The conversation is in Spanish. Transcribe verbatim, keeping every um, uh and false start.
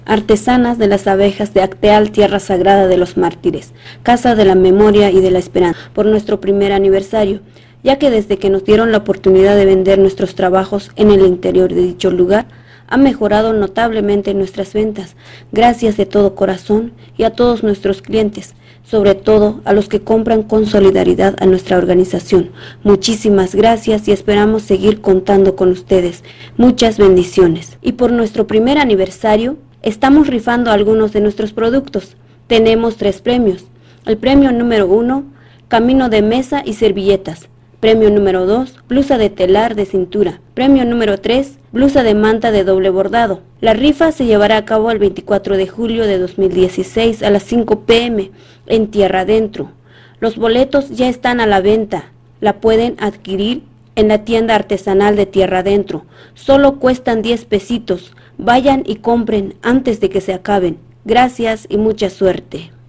Artesanas de las abejas de Acteal, tierra sagrada de los mártires, casa de la memoria y de la esperanza, por nuestro primer aniversario, ya que desde que nos dieron la oportunidad de vender nuestros trabajos en el interior de dicho lugar, ha mejorado notablemente nuestras ventas, gracias de todo corazón y a todos nuestros clientes, sobre todo a los que compran con solidaridad a nuestra organización. Muchísimas gracias y esperamos seguir contando con ustedes. Muchas bendiciones. Y por nuestro primer aniversario, estamos rifando algunos de nuestros productos. Tenemos tres premios. El premio número uno, camino de mesa y servilletas. Premio número dos, blusa de telar de cintura. Premio número tres, blusa de manta de doble bordado. La rifa se llevará a cabo el veinticuatro de julio de dos mil dieciséis a las cinco pe eme en Tierra Adentro. Los boletos ya están a la venta. La pueden adquirir en la tienda artesanal de Tierra Adentro. Solo cuestan diez pesitos. Vayan y compren antes de que se acaben. Gracias y mucha suerte.